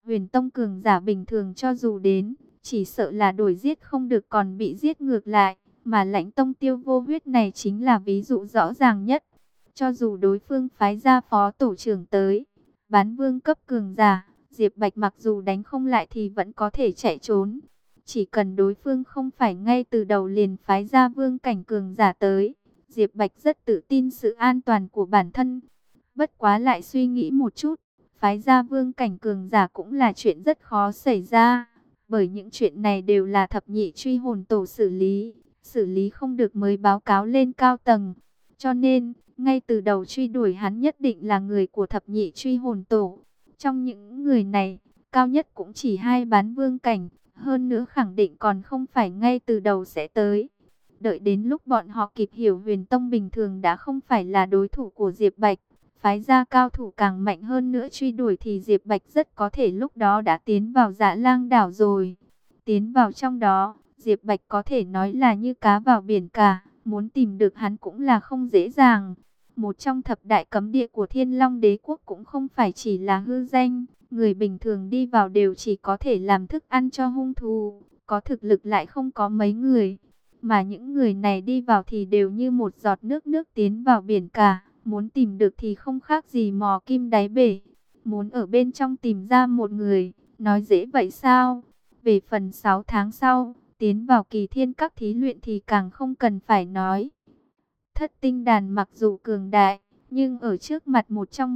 Huyền tông cường giả bình thường cho dù đến, chỉ sợ là đuổi giết không được còn bị giết ngược lại. Mà Lãnh tông Tiêu Vô Huyết này chính là ví dụ rõ ràng nhất. Cho dù đối phương phái ra phó tổ trưởng tới, bán vương cấp cường giả, Diệp Bạch mặc dù đánh không lại thì vẫn có thể chạy trốn. Chỉ cần đối phương không phải ngay từ đầu liền phái ra vương cảnh cường giả tới, Diệp Bạch rất tự tin sự an toàn của bản thân. Bất quá lại suy nghĩ một chút, phái ra vương cảnh cường giả cũng là chuyện rất khó xảy ra. Bởi những chuyện này đều là thập nhị truy hồn tổ xử lý không được mới báo cáo lên cao tầng. Cho nên, ngay từ đầu truy đuổi hắn nhất định là người của thập nhị truy hồn tổ. Trong những người này, cao nhất cũng chỉ hai bán vương cảnh, hơn nữa khẳng định còn không phải ngay từ đầu sẽ tới. Đợi đến lúc bọn họ kịp hiểu Huyền Tông bình thường đã không phải là đối thủ của Diệp Bạch, phái ra cao thủ càng mạnh hơn nữa truy đuổi thì Diệp Bạch rất có thể lúc đó đã tiến vào Dạ Lang đảo rồi. Tiến vào trong đó, Diệp Bạch có thể nói là như cá vào biển cả, muốn tìm được hắn cũng là không dễ dàng. Một trong thập đại cấm địa của Thiên Long Đế quốc cũng không phải chỉ là hư danh, người bình thường đi vào đều chỉ có thể làm thức ăn cho hung thú, có thực lực lại không có mấy người. Mà những người này đi vào thì đều như một giọt nước tiến vào biển cả, muốn tìm được thì không khác gì mò kim đáy bể. Muốn ở bên trong tìm ra một người, nói dễ vậy sao? Về phần 6 tháng sau, tiến vào kỳ thiên các thí luyện thì càng không cần phải nói. Thất tinh đàn mặc dù cường đại, nhưng ở trước mặt một trong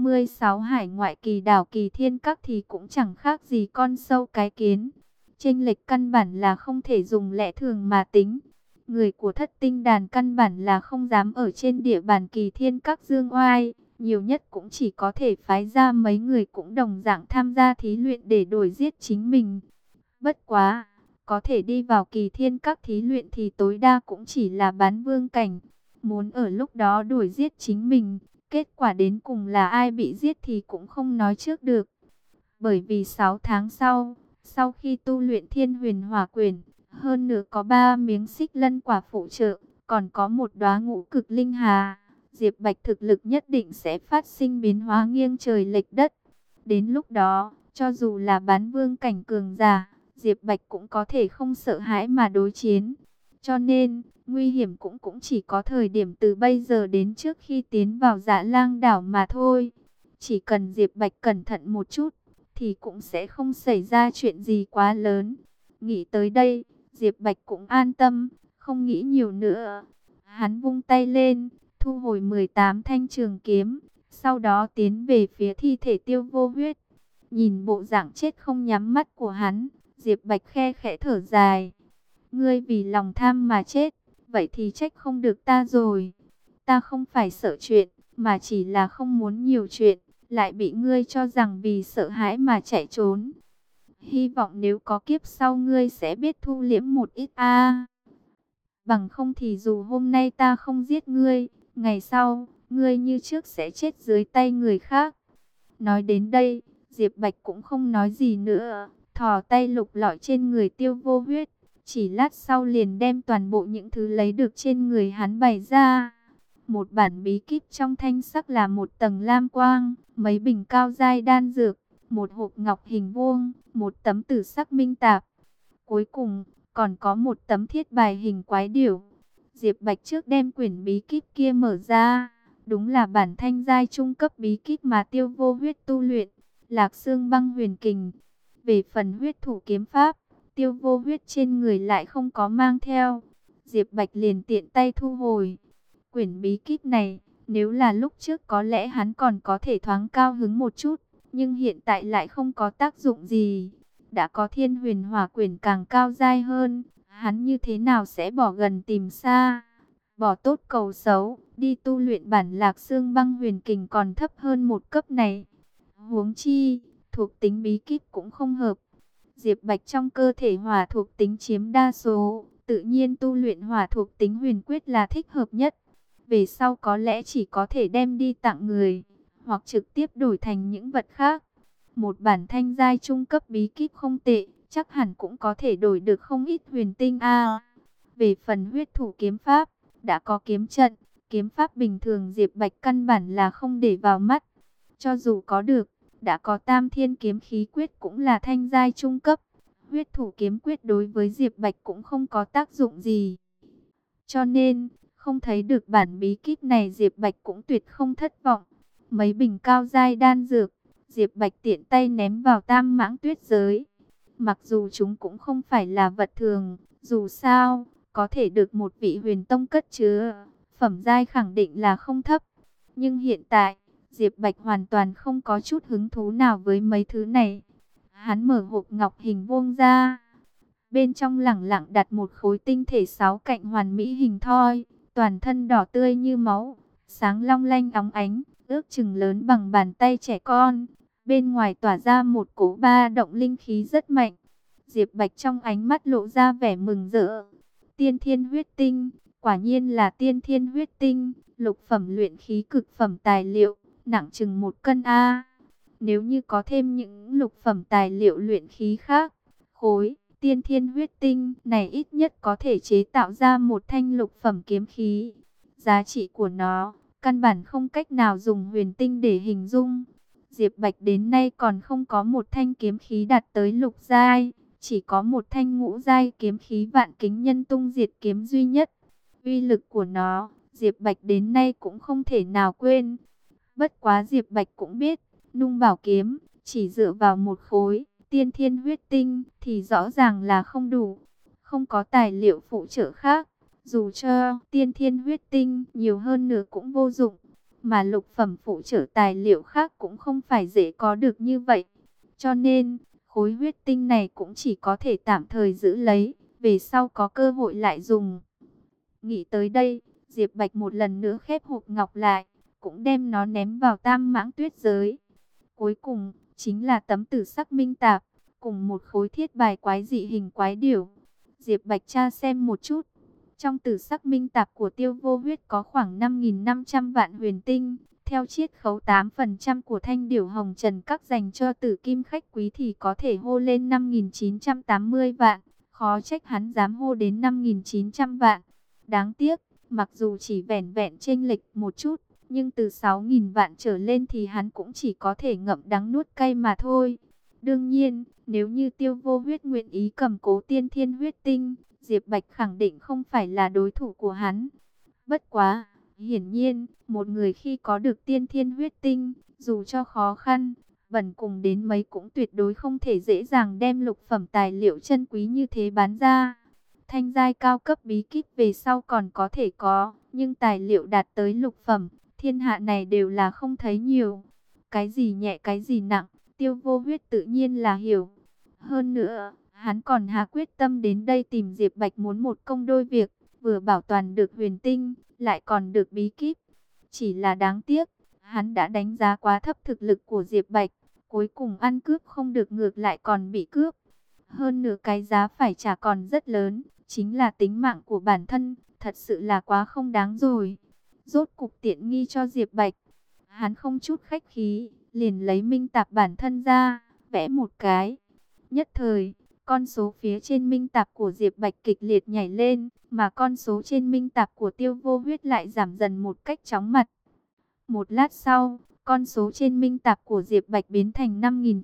36 hải ngoại kỳ đảo kỳ thiên các thì cũng chẳng khác gì con sâu cái kiến. Chênh lệch căn bản là không thể dùng lẽ thường mà tính. Người của thất tinh đàn căn bản là không dám ở trên địa bàn kỳ thiên các dương oai. Nhiều nhất cũng chỉ có thể phái ra mấy người cũng đồng dạng tham gia thí luyện để đuổi giết chính mình. Bất quá, có thể đi vào kỳ thiên các thí luyện thì tối đa cũng chỉ là bán vương cảnh. Muốn ở lúc đó đuổi giết chính mình, kết quả đến cùng là ai bị giết thì cũng không nói trước được. Bởi vì 6 tháng sau khi tu luyện Thiên Huyền Hỏa Quyền, hơn nữa có 3 miếng xích lân quả phụ trợ, còn có một đóa ngũ cực linh hà, Diệp Bạch thực lực nhất định sẽ phát sinh biến hóa nghiêng trời lệch đất. Đến lúc đó, cho dù là bán vương cảnh cường giả, Diệp Bạch cũng có thể không sợ hãi mà đối chiến. Cho nên, nguy hiểm cũng chỉ có thời điểm từ bây giờ đến trước khi tiến vào Dạ Lang đảo mà thôi. Chỉ cần Diệp Bạch cẩn thận một chút, thì cũng sẽ không xảy ra chuyện gì quá lớn. Nghĩ tới đây, Diệp Bạch cũng an tâm, không nghĩ nhiều nữa. Hắn vung tay lên, thu hồi 18 thanh trường kiếm, sau đó tiến về phía thi thể Tiêu Vô Huyết. Nhìn bộ dạng chết không nhắm mắt của hắn, Diệp Bạch khe khẽ thở dài. Ngươi vì lòng tham mà chết, vậy thì trách không được ta rồi. Ta không phải sợ chuyện, mà chỉ là không muốn nhiều chuyện, lại bị ngươi cho rằng vì sợ hãi mà chạy trốn. Hy vọng nếu có kiếp sau ngươi sẽ biết thu liễm một ít a. Bằng không thì dù hôm nay ta không giết ngươi, ngày sau, ngươi như trước sẽ chết dưới tay người khác. Nói đến đây, Diệp Bạch cũng không nói gì nữa, thò tay lục lọi trên người Tiêu Vô Huyết. Chỉ lát sau liền đem toàn bộ những thứ lấy được trên người hắn bày ra. Một bản bí kíp trong thanh sắc là một tầng lam quang, mấy bình cao giai đan dược, một hộp ngọc hình vuông, một tấm tử sắc minh tạp. Cuối cùng, còn có một tấm thiết bài hình quái điểu. Diệp Bạch trước đem quyển bí kíp kia mở ra. Đúng là bản thanh giai trung cấp bí kíp mà Tiêu Vô Huyết tu luyện, Lạc Xương Băng Huyền Kình. Về phần huyết thủ kiếm pháp, Tiêu Vô Huyết trên người lại không có mang theo. Diệp Bạch liền tiện tay thu hồi. Quyển bí kíp này, nếu là lúc trước có lẽ hắn còn có thể thoáng cao hứng một chút, nhưng hiện tại lại không có tác dụng gì. Đã có Thiên Huyền Hỏa Quyển càng cao giai hơn, hắn như thế nào sẽ bỏ gần tìm xa, bỏ tốt cầu xấu, đi tu luyện bản Lạc Xương Băng Huyền Kình còn thấp hơn một cấp này. Huống chi, thuộc tính bí kíp cũng không hợp. Diệp Bạch trong cơ thể hỏa thuộc tính chiếm đa số, tự nhiên tu luyện hỏa thuộc tính huyền quyết là thích hợp nhất. Về sau có lẽ chỉ có thể đem đi tặng người, hoặc trực tiếp đổi thành những vật khác. Một bản thanh giai trung cấp bí kíp không tệ, chắc hẳn cũng có thể đổi được không ít huyền tinh a. Về phần huyết thủ kiếm pháp, đã có kiếm trận, kiếm pháp bình thường Diệp Bạch căn bản là không để vào mắt. Cho dù có được, đã có Tam Thiên Kiếm Khí Quyết cũng là thanh giai trung cấp. Huyết Thủ Kiếm Quyết đối với Diệp Bạch cũng không có tác dụng gì. Cho nên, không thấy được bản bí kíp này Diệp Bạch cũng tuyệt không thất vọng. Mấy bình cao giai đan dược, Diệp Bạch tiện tay ném vào Tam Mãng Tuyết Giới. Mặc dù chúng cũng không phải là vật thường, dù sao, có thể được một vị huyền tông cất chứa, phẩm giai khẳng định là không thấp. Nhưng hiện tại, Diệp Bạch hoàn toàn không có chút hứng thú nào với mấy thứ này. Hắn mở hộp ngọc hình vuông ra. Bên trong lẳng lặng đặt một khối tinh thể 6 cạnh hoàn mỹ hình thoi, toàn thân đỏ tươi như máu, sáng long lanh óng ánh, ước chừng lớn bằng bàn tay trẻ con. Bên ngoài tỏa ra một cỗ ba động linh khí rất mạnh. Diệp Bạch trong ánh mắt lộ ra vẻ mừng rỡ. Tiên thiên huyết tinh, quả nhiên là tiên thiên huyết tinh, lục phẩm luyện khí cực phẩm tài liệu, nặng chừng 1 cân a. Nếu như có thêm những lục phẩm tài liệu luyện khí khác, khối tiên thiên huyết tinh này ít nhất có thể chế tạo ra một thanh lục phẩm kiếm khí. Giá trị của nó, căn bản không cách nào dùng huyền tinh để hình dung. Diệp Bạch đến nay còn không có một thanh kiếm khí đạt tới lục giai, chỉ có một thanh ngũ giai kiếm khí Vạn Kính Nhân Tung Diệt Kiếm duy nhất. Uy lực của nó, Diệp Bạch đến nay cũng không thể nào quên. Bất quá Diệp Bạch cũng biết, nung bảo kiếm, chỉ dựa vào một khối tiên thiên huyết tinh thì rõ ràng là không đủ. Không có tài liệu phụ trợ khác, dù cho tiên thiên huyết tinh nhiều hơn nữa cũng vô dụng. Mà lục phẩm phụ trợ tài liệu khác cũng không phải dễ có được như vậy. Cho nên, khối huyết tinh này cũng chỉ có thể tạm thời giữ lấy, về sau có cơ hội lại dùng. Nghĩ tới đây, Diệp Bạch một lần nữa khép hộp ngọc lại, cũng đem nó ném vào Tam Mãng Tuyết Giới. Cuối cùng, chính là tấm tử sắc minh tạp, cùng một khối thiết bài quái dị hình quái điểu. Diệp Bạch tra xem một chút. Trong tử sắc minh tạp của Tiêu Vô Huyết có khoảng 5.500 vạn huyền tinh. Theo chiết khấu 8% của thanh điểu hồng trần các dành cho tử kim khách quý thì có thể hô lên 5.980 vạn. Khó trách hắn dám hô đến 5.900 vạn. Đáng tiếc, mặc dù chỉ vẻn vẹn chênh lệch một chút, nhưng từ 6.000 vạn trở lên thì hắn cũng chỉ có thể ngậm đắng nuốt cay mà thôi. Đương nhiên, nếu như Tiêu Vô Huyết nguyện ý cầm cố tiên thiên huyết tinh, Diệp Bạch khẳng định không phải là đối thủ của hắn. Bất quá, hiển nhiên, một người khi có được tiên thiên huyết tinh, dù cho khó khăn, bần cùng đến mấy cũng tuyệt đối không thể dễ dàng đem lục phẩm tài liệu chân quý như thế bán ra. Thanh giai cao cấp bí kíp về sau còn có thể có, nhưng tài liệu đạt tới lục phẩm, thiên hạ này đều là không thấy nhiều. Cái gì nhẹ cái gì nặng, Tiêu Vô Huyết tự nhiên là hiểu. Hơn nữa, hắn còn hạ quyết tâm đến đây tìm Diệp Bạch muốn một công đôi việc, vừa bảo toàn được huyền tinh, lại còn được bí kíp. Chỉ là đáng tiếc, hắn đã đánh giá quá thấp thực lực của Diệp Bạch, cuối cùng ăn cướp không được ngược lại còn bị cướp. Hơn nữa cái giá phải trả còn rất lớn, chính là tính mạng của bản thân, thật sự là quá không đáng rồi. Rốt cục tiện nghi cho Diệp Bạch, hắn không chút khách khí, liền lấy minh tạp bản thân ra, vẽ một cái. Nhất thời, con số phía trên minh tạp của Diệp Bạch kịch liệt nhảy lên, mà con số trên minh tạp của Tiêu Vô Huyết lại giảm dần một cách chóng mặt. Một lát sau, con số trên minh tạp của Diệp Bạch biến thành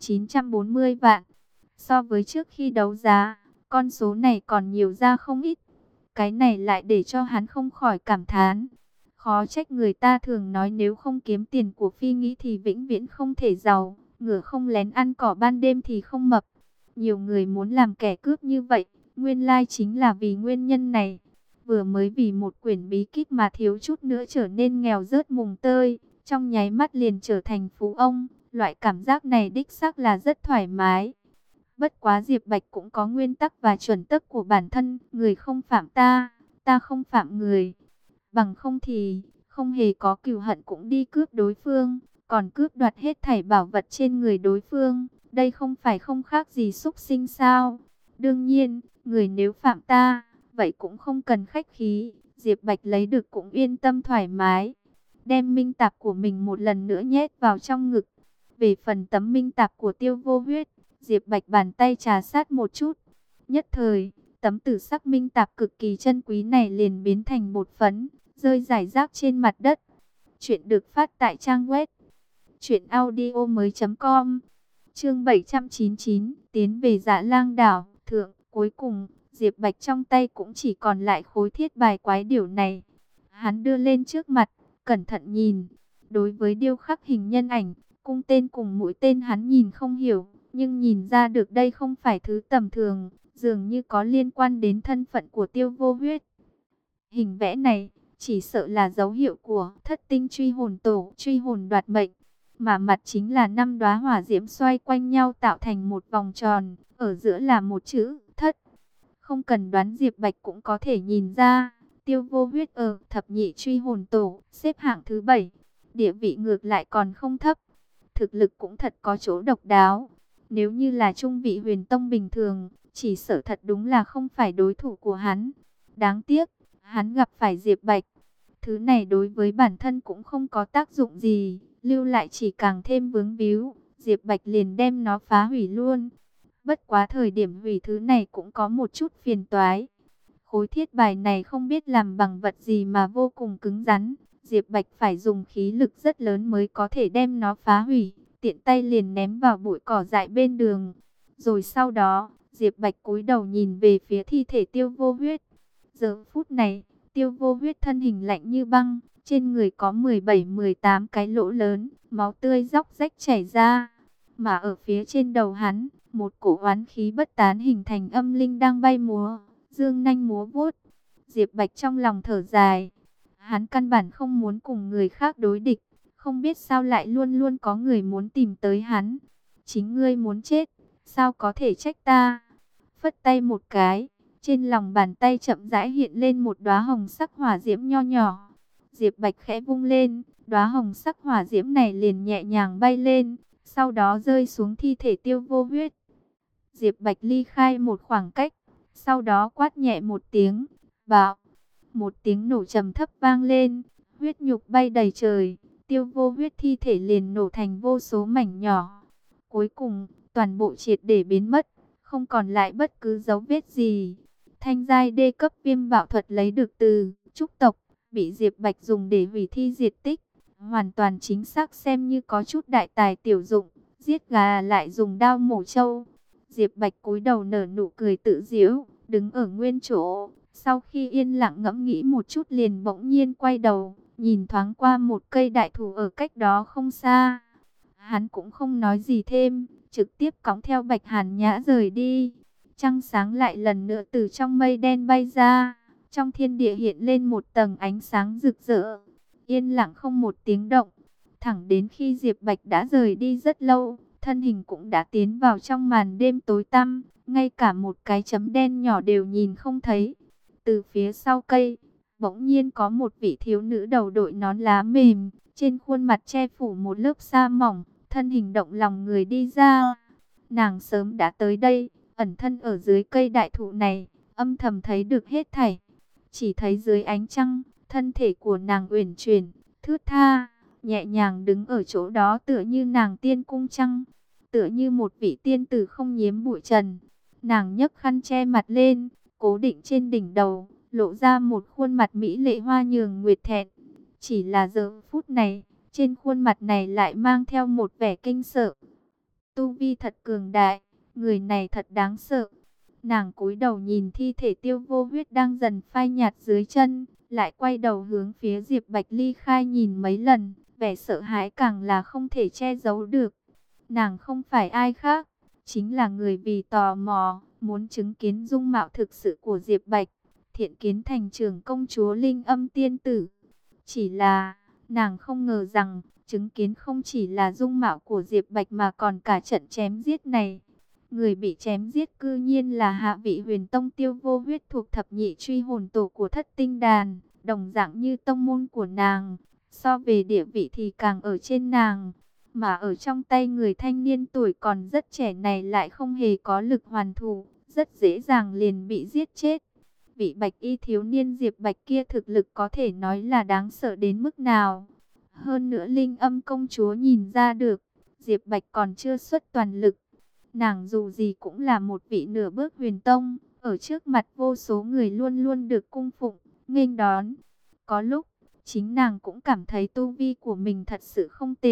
5.940 vạn. So với trước khi đấu giá, con số này còn nhiều ra không ít. Cái này lại để cho hắn không khỏi cảm thán. Khó trách người ta thường nói nếu không kiếm tiền của phi nghĩ thì vĩnh viễn không thể giàu. Ngựa không lén ăn cỏ ban đêm thì không mập. Nhiều người muốn làm kẻ cướp như vậy, nguyên lai chính là vì nguyên nhân này. Vừa mới vì một quyển bí kíp mà thiếu chút nữa trở nên nghèo rớt mùng tơi, trong nháy mắt liền trở thành phú ông. Loại cảm giác này đích xác là rất thoải mái. Bất quá Diệp Bạch cũng có nguyên tắc và chuẩn tắc của bản thân, người không phạm ta, ta không phạm người. Bằng không thì, không hề có cừu hận cũng đi cướp đối phương, còn cướp đoạt hết thảy bảo vật trên người đối phương. Đây không phải không khác gì súc sinh sao? Đương nhiên, người nếu phạm ta, vậy cũng không cần khách khí. Diệp Bạch lấy được cũng yên tâm thoải mái. Đem minh tạp của mình một lần nữa nhét vào trong ngực. Về phần tấm minh tạp của Tiêu Vô Huyết, Diệp Bạch bàn tay trà sát một chút. Nhất thời, tấm tử sắc minh tạp cực kỳ chân quý này liền biến thành bột phấn, rơi rải rác trên mặt đất. Chuyện được phát tại trang web Chuyện audio mới.com. Chương 799, tiến về Dạ Lang đảo. Thượng, cuối cùng, Diệp Bạch trong tay cũng chỉ còn lại khối thiết bài quái điểu này. Hắn đưa lên trước mặt, cẩn thận nhìn. Đối với điêu khắc hình nhân ảnh, cung tên cùng mũi tên hắn nhìn không hiểu, nhưng nhìn ra được đây không phải thứ tầm thường, dường như có liên quan đến thân phận của Tiêu Vô Huyết. Hình vẽ này chỉ sợ là dấu hiệu của Thất Tinh Truy Hồn Tổ, truy hồn đoạt mệnh, mà mặt chính là 5 đóa hỏa diễm xoay quanh nhau tạo thành một vòng tròn, ở giữa là một chữ Thất. Không cần đoán, Diệp Bạch cũng có thể nhìn ra, Tiêu Vô Huyết ở thập nhị truy hồn tổ xếp hạng thứ 7, địa vị ngược lại còn không thấp, thực lực cũng thật có chỗ độc đáo. Nếu như là trung vị Huyền Tông bình thường, chỉ sợ thật đúng là không phải đối thủ của hắn. Đáng tiếc, hắn gặp phải Diệp Bạch. Thứ này đối với bản thân cũng không có tác dụng gì, lưu lại chỉ càng thêm vướng víu. Diệp Bạch liền đem nó phá hủy luôn. Bất quá thời điểm hủy thứ này cũng có một chút phiền toái. Khối thiết bài này không biết làm bằng vật gì mà vô cùng cứng rắn. Diệp Bạch phải dùng khí lực rất lớn mới có thể đem nó phá hủy. Tiện tay liền ném vào bụi cỏ dại bên đường. Rồi sau đó, Diệp Bạch cúi đầu nhìn về phía thi thể Tiêu Vô Huyết. Giờ phút này, Tiêu Vô Huyết thân hình lạnh như băng, trên người có 17-18 cái lỗ lớn, máu tươi róc rách chảy ra. Mà ở phía trên đầu hắn, một cổ oán khí bất tán hình thành âm linh đang bay múa, dương nanh múa vuốt. Diệp Bạch trong lòng thở dài, hắn căn bản không muốn cùng người khác đối địch, không biết sao lại luôn luôn có người muốn tìm tới hắn. Chính ngươi muốn chết, sao có thể trách ta? Phất tay một cái, trên lòng bàn tay chậm rãi hiện lên một đóa hồng sắc hỏa diễm nho nhỏ. Diệp Bạch khẽ vung lên, đóa hồng sắc hỏa diễm này liền nhẹ nhàng bay lên, sau đó rơi xuống thi thể Tiêu Vô Huyết. Diệp Bạch ly khai một khoảng cách, sau đó quát nhẹ một tiếng, bạo. Một tiếng nổ trầm thấp vang lên, huyết nhục bay đầy trời, Tiêu Vô Huyết thi thể liền nổ thành vô số mảnh nhỏ. Cuối cùng, toàn bộ triệt để biến mất, không còn lại bất cứ dấu vết gì. Thanh giai đê cấp viêm bạo thuật lấy được từ trúc tộc, bị Diệp Bạch dùng để hủy thi diệt tích, hoàn toàn chính xác xem như có chút đại tài tiểu dụng. Giết gà lại dùng đao mổ trâu. Diệp Bạch cúi đầu nở nụ cười tự giễu, đứng ở nguyên chỗ. Sau khi yên lặng ngẫm nghĩ một chút liền bỗng nhiên quay đầu, nhìn thoáng qua một cây đại thụ ở cách đó không xa. Hắn cũng không nói gì thêm, trực tiếp cõng theo Bạch Hàn Nhã rời đi. Trăng sáng lại lần nữa từ trong mây đen bay ra, trong thiên địa hiện lên một tầng ánh sáng rực rỡ. Yên lặng không một tiếng động, thẳng đến khi Diệp Bạch đã rời đi rất lâu, thân hình cũng đã tiến vào trong màn đêm tối tăm, ngay cả một cái chấm đen nhỏ đều nhìn không thấy. Từ phía sau cây, bỗng nhiên có một vị thiếu nữ đầu đội nón lá mềm, trên khuôn mặt che phủ một lớp sa mỏng, thân hình động lòng người đi ra. Nàng sớm đã tới đây, ẩn thân ở dưới cây đại thụ này, âm thầm thấy được hết thảy. Chỉ thấy dưới ánh trăng, thân thể của nàng uyển chuyển, thướt tha, nhẹ nhàng đứng ở chỗ đó tựa như nàng tiên cung trăng, tựa như một vị tiên tử không nhiễm bụi trần. Nàng nhấc khăn che mặt lên, cố định trên đỉnh đầu, lộ ra một khuôn mặt mỹ lệ hoa nhường nguyệt thẹn. Chỉ là giờ phút này, trên khuôn mặt này lại mang theo một vẻ kinh sợ. Tu vi thật cường đại, người này thật đáng sợ. Nàng cúi đầu nhìn thi thể Tiêu Vô Huyết đang dần phai nhạt dưới chân, lại quay đầu hướng phía Diệp Bạch ly khai nhìn mấy lần, vẻ sợ hãi càng là không thể che giấu được. Nàng không phải ai khác, chính là người vì tò mò, muốn chứng kiến dung mạo thực sự của Diệp Bạch, Thiện Kiến Thành trưởng công chúa Linh Âm tiên tử. Chỉ là, nàng không ngờ rằng, chứng kiến không chỉ là dung mạo của Diệp Bạch mà còn cả trận chém giết này. Người bị chém giết cư nhiên là hạ vị Huyền Tông Tiêu Vô Huyết thuộc thập nhị truy hồn tổ của Thất Tinh Đàn, đồng dạng như tông môn của nàng, so về địa vị thì càng ở trên nàng. Mà ở trong tay người thanh niên tuổi còn rất trẻ này lại không hề có lực hoàn thủ, rất dễ dàng liền bị giết chết. Vị bạch y thiếu niên Diệp Bạch kia thực lực có thể nói là đáng sợ đến mức nào. Hơn nữa Linh Âm công chúa nhìn ra được, Diệp Bạch còn chưa xuất toàn lực. Nàng dù gì cũng là một vị nửa bước huyền tông, ở trước mặt vô số người luôn luôn được cung phụng, nghênh đón. Có lúc, chính nàng cũng cảm thấy tu vi của mình thật sự không tệ.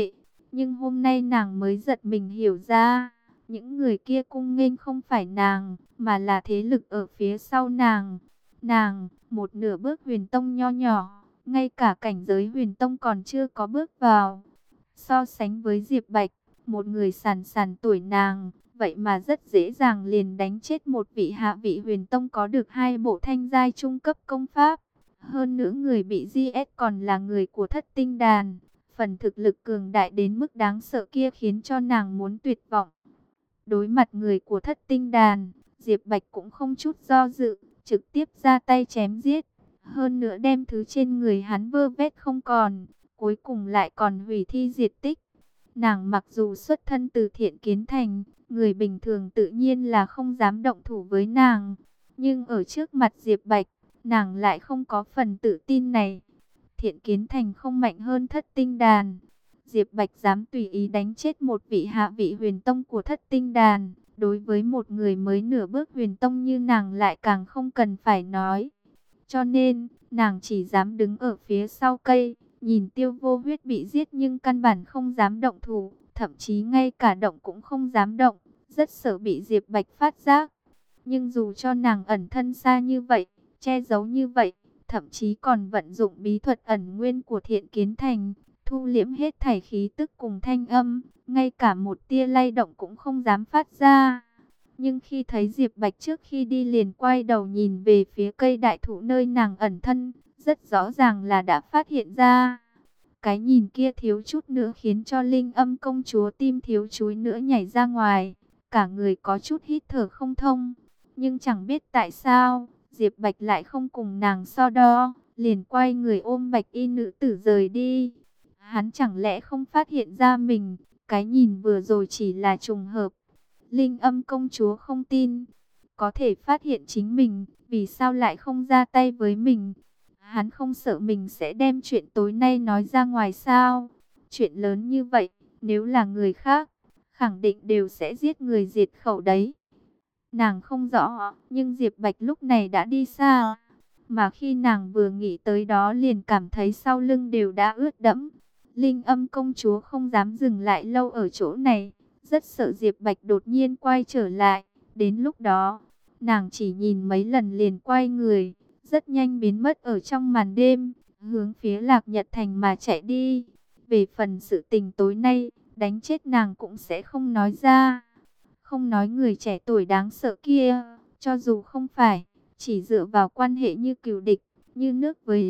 Nhưng hôm nay nàng mới giật mình hiểu ra, những người kia cung nghênh không phải nàng, mà là thế lực ở phía sau nàng. Nàng, một nửa bước huyền tông nho nhỏ, ngay cả cảnh giới huyền tông còn chưa có bước vào. So sánh với Diệp Bạch, một người sàn sàn tuổi nàng, vậy mà rất dễ dàng liền đánh chết một vị hạ vị huyền tông có được 2 bộ thanh giai trung cấp công pháp. Hơn nữa người bị GS còn là người của Thất Tinh Đàn. Phần thực lực cường đại đến mức đáng sợ kia khiến cho nàng muốn tuyệt vọng. Đối mặt người của Thất Tinh Đàn, Diệp Bạch cũng không chút do dự, trực tiếp ra tay chém giết. Hơn nữa đem thứ trên người hắn vơ vét không còn, cuối cùng lại còn hủy thi diệt tích. Nàng mặc dù xuất thân từ Thiện Kiến Thành, người bình thường tự nhiên là không dám động thủ với nàng. Nhưng ở trước mặt Diệp Bạch, nàng lại không có phần tự tin này. Thiện Kiến Thành không mạnh hơn Thất Tinh Đàn. Diệp Bạch dám tùy ý đánh chết một vị hạ vị huyền tông của Thất Tinh Đàn. Đối với một người mới nửa bước huyền tông như nàng lại càng không cần phải nói. Cho nên, nàng chỉ dám đứng ở phía sau cây, nhìn Tiêu Vô Huyết bị giết nhưng căn bản không dám động thủ, thậm chí ngay cả động cũng không dám động, rất sợ bị Diệp Bạch phát giác. Nhưng dù cho nàng ẩn thân xa như vậy, che giấu như vậy, thậm chí còn vận dụng bí thuật ẩn nguyên của Thiện Kiến Thành, thu liễm hết thảy khí tức cùng thanh âm, ngay cả một tia lay động cũng không dám phát ra. Nhưng khi thấy Diệp Bạch trước khi đi liền quay đầu nhìn về phía cây đại thụ nơi nàng ẩn thân, rất rõ ràng là đã phát hiện ra. Cái nhìn kia thiếu chút nữa khiến cho Linh Âm công chúa tim thiếu chúi nữa nhảy ra ngoài, cả người có chút hít thở không thông. Nhưng chẳng biết tại sao, Diệp Bạch lại không cùng nàng so đo, liền quay người ôm Bạch y nữ tử rời đi. Hắn chẳng lẽ không phát hiện ra mình, cái nhìn vừa rồi chỉ là trùng hợp. Linh Âm công chúa không tin, có thể phát hiện chính mình, vì sao lại không ra tay với mình? Hắn không sợ mình sẽ đem chuyện tối nay nói ra ngoài sao? Chuyện lớn như vậy, nếu là người khác, khẳng định đều sẽ giết người diệt khẩu đấy. Nàng không rõ, nhưng Diệp Bạch lúc này đã đi xa. Mà khi nàng vừa nghĩ tới đó liền cảm thấy sau lưng đều đã ướt đẫm. Linh Âm công chúa không dám dừng lại lâu ở chỗ này, rất sợ Diệp Bạch đột nhiên quay trở lại. Đến lúc đó, nàng chỉ nhìn mấy lần liền quay người, rất nhanh biến mất ở trong màn đêm, hướng phía Lạc Nhật Thành mà chạy đi. Về phần sự tình tối nay, đánh chết nàng cũng sẽ không nói ra. Không nói người trẻ tuổi đáng sợ kia, cho dù không phải, chỉ dựa vào quan hệ như cừu địch, như nước với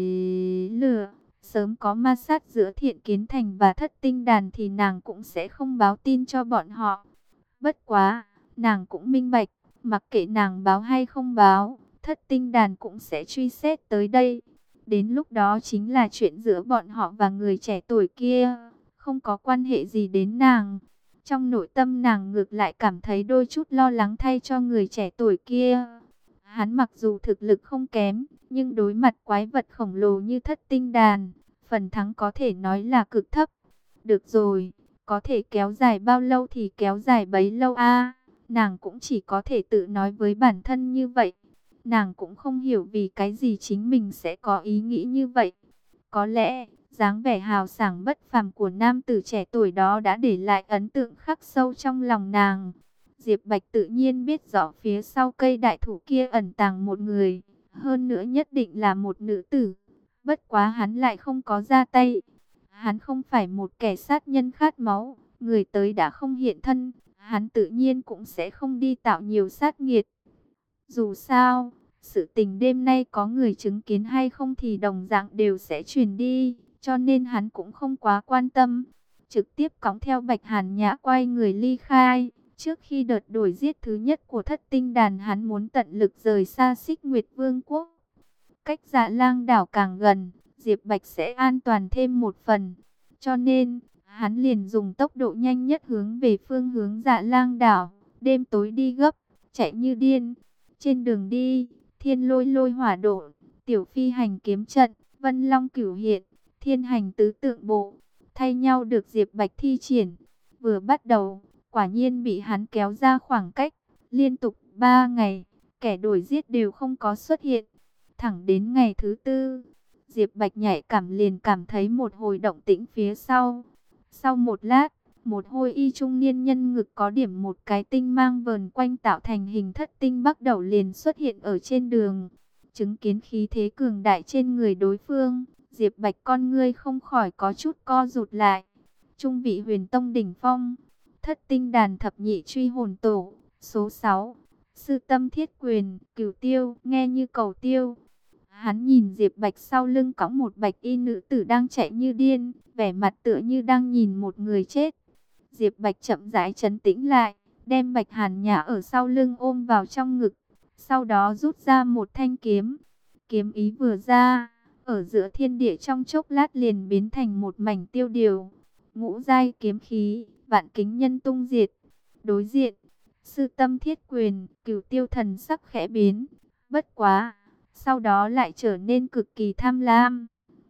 lửa, sớm có ma sát giữa Thiện Kiến Thành và Thất Tinh Đàn thì nàng cũng sẽ không báo tin cho bọn họ. Bất quá, nàng cũng minh bạch, mặc kệ nàng báo hay không báo, Thất Tinh Đàn cũng sẽ truy xét tới đây. Đến lúc đó chính là chuyện giữa bọn họ và người trẻ tuổi kia, không có quan hệ gì đến nàng. Trong nội tâm nàng ngược lại cảm thấy đôi chút lo lắng thay cho người trẻ tuổi kia. Hắn mặc dù thực lực không kém, nhưng đối mặt quái vật khổng lồ như Thất Tinh Đàn, phần thắng có thể nói là cực thấp. Được rồi, có thể kéo dài bao lâu thì kéo dài bấy lâu a. Nàng cũng chỉ có thể tự nói với bản thân như vậy. Nàng cũng không hiểu vì cái gì chính mình sẽ có ý nghĩ như vậy. Có lẽ, dáng vẻ hào sảng bất phàm của nam tử trẻ tuổi đó đã để lại ấn tượng khắc sâu trong lòng nàng. Diệp Bạch tự nhiên biết rõ phía sau cây đại thụ kia ẩn tàng một người, hơn nữa nhất định là một nữ tử. Bất quá hắn lại không có ra tay. Hắn không phải một kẻ sát nhân khát máu, người tới đã không hiện thân, hắn tự nhiên cũng sẽ không đi tạo nhiều sát nghiệt. Dù sao, sự tình đêm nay có người chứng kiến hay không thì đồng dạng đều sẽ truyền đi, cho nên hắn cũng không quá quan tâm. Trực tiếp cõng theo Bạch Hàn Nhã quay người ly khai. Trước khi đợt đuổi giết thứ nhất của Thất Tinh Đàn, hắn muốn tận lực rời xa Xích Nguyệt Vương quốc. Cách Dạ Lang đảo càng gần, Diệp Bạch sẽ an toàn thêm một phần. Cho nên, hắn liền dùng tốc độ nhanh nhất hướng về phương hướng Dạ Lang đảo, đêm tối đi gấp, chạy như điên. Trên đường đi, Thiên Lôi Lôi hỏa độ, Tiểu Phi hành kiếm trận, Vân Long cửu hiện, Thiên hành tứ tượng bộ, thay nhau được Diệp Bạch thi triển. Vừa bắt đầu, quả nhiên bị hắn kéo ra khoảng cách, liên tục 3 ngày, kẻ đuổi giết đều không có xuất hiện. Thẳng đến ngày thứ tư, Diệp Bạch nhạy cảm liền cảm thấy một hồi động tĩnh phía sau. Sau một lát, một hôi y trung niên nhân ngực có điểm một cái tinh mang vờn quanh tạo thành hình thất tinh bắc đẩu liền xuất hiện ở trên đường. Chứng kiến khí thế cường đại trên người đối phương, Diệp Bạch con ngươi không khỏi có chút co rụt lại. Trung vị huyền tông đỉnh phong, thất tinh đàn thập nhị truy hồn tổ, số 6, sư tâm thiết quyền, cửu tiêu, nghe như cầu tiêu. Hắn nhìn Diệp Bạch sau lưng cõng một bạch y nữ tử đang chạy như điên, vẻ mặt tựa như đang nhìn một người chết. Diệp Bạch chậm rãi trấn tĩnh lại, đem Bạch Hàn Nhã ở sau lưng ôm vào trong ngực, sau đó rút ra một thanh kiếm. Kiếm ý vừa ra, ở giữa thiên địa trong chốc lát liền biến thành một mảnh tiêu điều. Ngũ giai kiếm khí, vạn kính nhân tung diệt. Đối diện, sư tâm thiết quyền, cửu tiêu thần sắc khẽ biến. Bất quá, sau đó lại trở nên cực kỳ tham lam.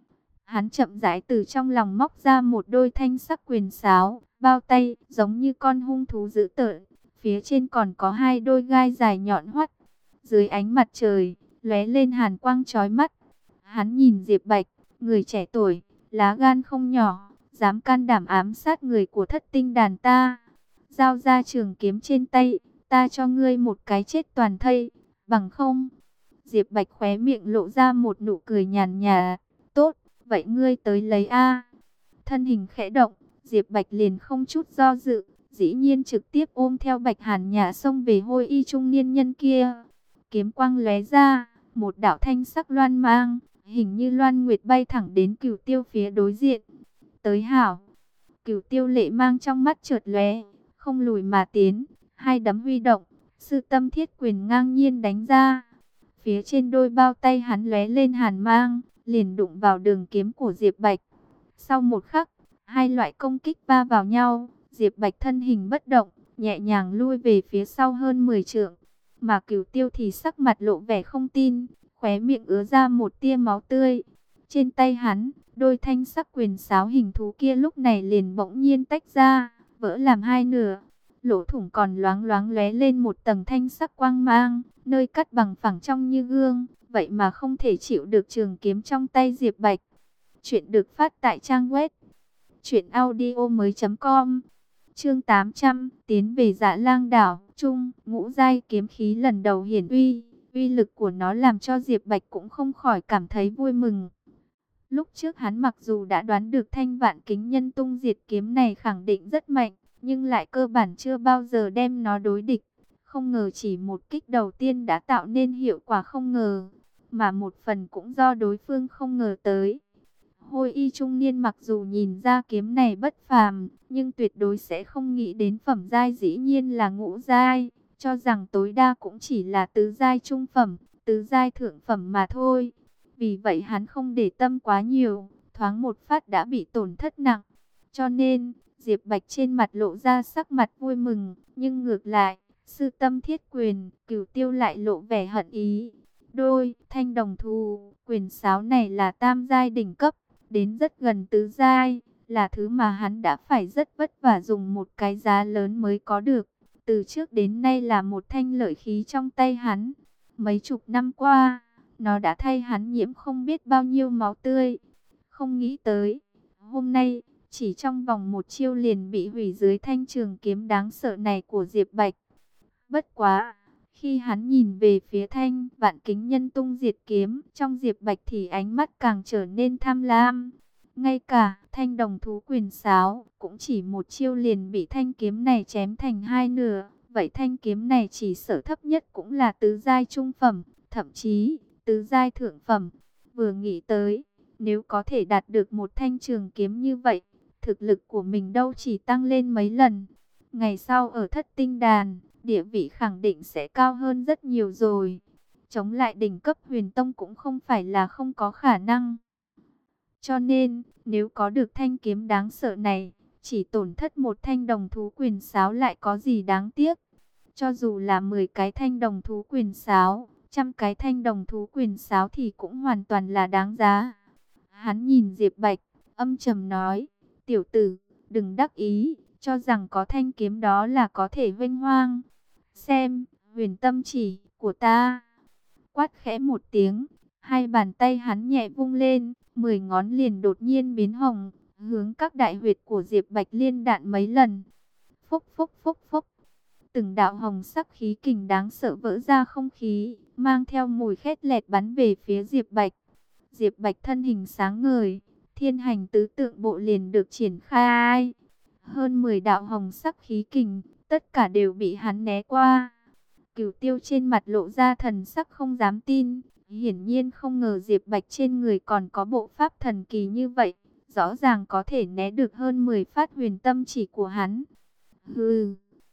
Hắn chậm rãi từ trong lòng móc ra một đôi thanh sắc quyền sáo, bao tay, giống như con hung thú dữ tợn. Phía trên còn có hai đôi gai dài nhọn hoắt. Dưới ánh mặt trời, lóe lên hàn quang chói mắt. Hắn nhìn Diệp Bạch, người trẻ tuổi, lá gan không nhỏ, dám can đảm ám sát người của thất tinh đàn ta. Giao ra trường kiếm trên tay, ta cho ngươi một cái chết toàn thây, bằng không. Diệp Bạch khóe miệng lộ ra một nụ cười nhàn nhạt. Tốt, vậy ngươi tới lấy a. Thân hình khẽ động, Diệp Bạch liền không chút do dự, dĩ nhiên trực tiếp ôm theo Bạch Hàn Nhã xông về hôi y trung niên nhân kia. Kiếm quang lóe ra, một đạo thanh sắc loan mang, hình như loan nguyệt bay thẳng đến Cửu Tiêu phía đối diện. Tới hảo. Cửu Tiêu lệ mang trong mắt chợt lóe, không lùi mà tiến, hai đấm huy động, sư tâm thiết quyền ngang nhiên đánh ra. Phía trên đôi bao tay hắn lóe lên hàn mang, liền đụng vào đường kiếm của Diệp Bạch. Sau một khắc, hai loại công kích va vào nhau, Diệp Bạch thân hình bất động, nhẹ nhàng lui về phía sau hơn 10 trượng. Mà Cửu Tiêu thì sắc mặt lộ vẻ không tin, khóe miệng ứa ra một tia máu tươi. Trên tay hắn, đôi thanh sắc quyền sáo hình thú kia lúc này liền bỗng nhiên tách ra, vỡ làm hai nửa. Lỗ thủng còn loáng loáng lóe lên một tầng thanh sắc quang mang, nơi cắt bằng phẳng trong như gương, vậy mà không thể chịu được trường kiếm trong tay Diệp Bạch. Chuyện được phát tại trang web truyệnaudiomoi.com. Chương 800, tiến về Dạ Lang đảo, trung, ngũ giai kiếm khí lần đầu hiển uy, uy lực của nó làm cho Diệp Bạch cũng không khỏi cảm thấy vui mừng. Lúc trước hắn mặc dù đã đoán được thanh vạn kính nhân tung diệt kiếm này khẳng định rất mạnh, nhưng lại cơ bản chưa bao giờ đem nó đối địch. Không ngờ chỉ một kích đầu tiên đã tạo nên hiệu quả không ngờ, mà một phần cũng do đối phương không ngờ tới. Hôi y trung niên mặc dù nhìn ra kiếm này bất phàm, nhưng tuyệt đối sẽ không nghĩ đến phẩm giai dĩ nhiên là ngũ giai, cho rằng tối đa cũng chỉ là tứ giai trung phẩm, tứ giai thượng phẩm mà thôi. Vì vậy hắn không để tâm quá nhiều, thoáng một phát đã bị tổn thất nặng. Cho nên, Diệp Bạch trên mặt lộ ra sắc mặt vui mừng, nhưng ngược lại, sư tâm thiết quyền, Cửu Tiêu lại lộ vẻ hận ý. Đôi thanh đồng thù, quyền sáo này là tam giai đỉnh cấp, đến rất gần tứ giai, là thứ mà hắn đã phải rất vất vả dùng một cái giá lớn mới có được. Từ trước đến nay là một thanh lợi khí trong tay hắn. Mấy chục năm qua, nó đã thay hắn nhiễm không biết bao nhiêu máu tươi. Không nghĩ tới, hôm nay, chỉ trong vòng một chiêu liền bị hủy dưới thanh trường kiếm đáng sợ này của Diệp Bạch. Bất quá, khi hắn nhìn về phía thanh vạn kính nhân tung diệt kiếm trong Diệp Bạch thì ánh mắt càng trở nên tham lam. Ngay cả thanh đồng thú quyền sáo cũng chỉ một chiêu liền bị thanh kiếm này chém thành hai nửa. Vậy thanh kiếm này chỉ sở thấp nhất cũng là tứ giai trung phẩm, thậm chí tứ giai thượng phẩm. Vừa nghĩ tới, nếu có thể đạt được một thanh trường kiếm như vậy, thực lực của mình đâu chỉ tăng lên mấy lần. Ngày sau ở thất tinh đàn, địa vị khẳng định sẽ cao hơn rất nhiều rồi. Chống lại đỉnh cấp huyền tông cũng không phải là không có khả năng. Cho nên, nếu có được thanh kiếm đáng sợ này, chỉ tổn thất một thanh đồng thú quyền sáo lại có gì đáng tiếc. Cho dù là 10 cái thanh đồng thú quyền sáo, 100 cái thanh đồng thú quyền sáo thì cũng hoàn toàn là đáng giá. Hắn nhìn Diệp Bạch, âm trầm nói, tiểu tử, đừng đắc ý, cho rằng có thanh kiếm đó là có thể vênh hoang. Xem, huyền tâm chỉ của ta. Quát khẽ một tiếng, hai bàn tay hắn nhẹ vung lên, 10 ngón liền đột nhiên biến hồng, hướng các đại huyệt của Diệp Bạch liên đạn mấy lần. Phốc phốc phốc phốc, từng đạo hồng sắc khí kình đáng sợ vỡ ra không khí, mang theo mùi khét lẹt bắn về phía Diệp Bạch. Diệp Bạch thân hình sáng ngời, thiên hành tứ tượng bộ liền được triển khai. Hơn 10 đạo hồng sắc khí kình, tất cả đều bị hắn né qua. Cửu Tiêu trên mặt lộ ra thần sắc không dám tin, hiển nhiên không ngờ Diệp Bạch trên người còn có bộ pháp thần kỳ như vậy, rõ ràng có thể né được hơn 10 phát huyền tâm chỉ của hắn. Hừ,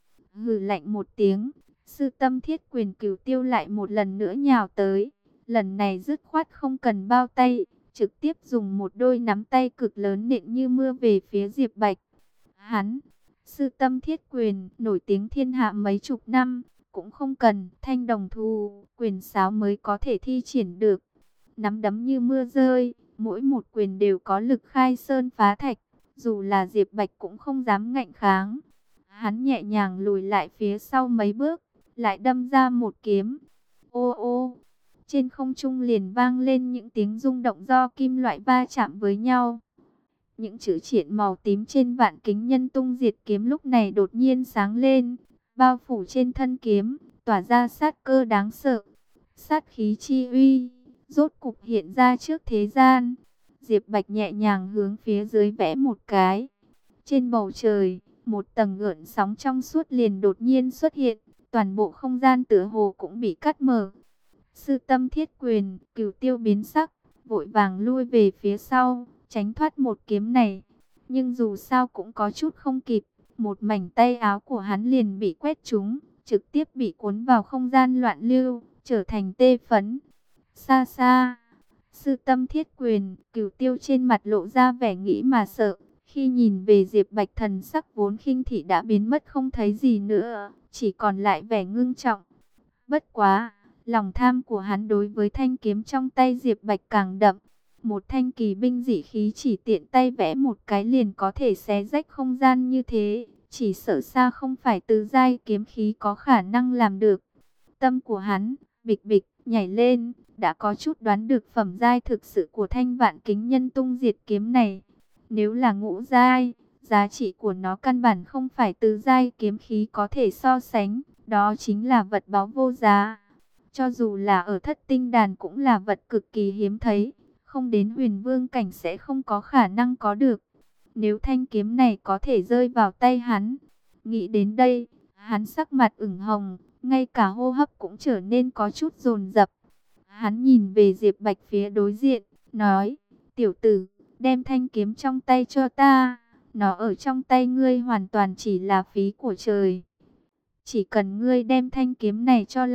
hừ lạnh một tiếng, sư tâm thiết quyền Cửu Tiêu lại một lần nữa nhào tới, lần này dứt khoát không cần bao tay, trực tiếp dùng một đôi nắm tay cực lớn nện như mưa về phía Diệp Bạch. Hắn, sư tâm thiết quyền, nổi tiếng thiên hạ mấy chục năm, cũng không cần thanh đồng thù, quyền sáo mới có thể thi triển được. Nắm đấm như mưa rơi, mỗi một quyền đều có lực khai sơn phá thạch, dù là Diệp Bạch cũng không dám ngạnh kháng. Hắn nhẹ nhàng lùi lại phía sau mấy bước, lại đâm ra một kiếm. Ô ô, trên không trung liền vang lên những tiếng rung động do kim loại va chạm với nhau. Những chữ triện màu tím trên vạn kính nhân tung diệt kiếm lúc này đột nhiên sáng lên, bao phủ trên thân kiếm, tỏa ra sát cơ đáng sợ. Sát khí chi uy, rốt cục hiện ra trước thế gian. Diệp Bạch nhẹ nhàng hướng phía dưới vẽ một cái. Trên bầu trời, một tầng gợn sóng trong suốt liền đột nhiên xuất hiện, toàn bộ không gian tựa hồ cũng bị cắt mở. Sư tâm thiết quyền, Cửu Tiêu biến sắc, vội vàng lui về phía sau, tránh thoát một kiếm này. Nhưng dù sao cũng có chút không kịp, một mảnh tay áo của hắn liền bị quét trúng, trực tiếp bị cuốn vào không gian loạn lưu, trở thành tê phấn. Xa xa, sư tâm thiết quyền, Cửu Tiêu trên mặt lộ ra vẻ nghĩ mà sợ. Khi nhìn về Diệp Bạch, thần sắc vốn khinh thị đã biến mất không thấy gì nữa, chỉ còn lại vẻ ngưng trọng. Bất quá, lòng tham của hắn đối với thanh kiếm trong tay Diệp Bạch càng đậm. Một thanh kỳ binh dị khí chỉ tiện tay vẽ một cái liền có thể xé rách không gian như thế, chỉ sợ xa không phải tứ giai kiếm khí có khả năng làm được. Tâm của hắn, bịch bịch, nhảy lên, đã có chút đoán được phẩm giai thực sự của thanh vạn kính nhân tung diệt kiếm này. Nếu là ngũ giai, giá trị của nó căn bản không phải tứ giai kiếm khí có thể so sánh, đó chính là vật báu vô giá. Cho dù là ở Thất Tinh Đàn cũng là vật cực kỳ hiếm thấy, không đến huyền vương cảnh sẽ không có khả năng có được. Nếu thanh kiếm này có thể rơi vào tay hắn, nghĩ đến đây, hắn sắc mặt ửng hồng, ngay cả hô hấp cũng trở nên có chút dồn dập. Hắn nhìn về Diệp Bạch phía đối diện, nói, tiểu tử, đem thanh kiếm trong tay cho ta, nó ở trong tay ngươi hoàn toàn chỉ là phí của trời. Chỉ cần ngươi đem thanh kiếm này cho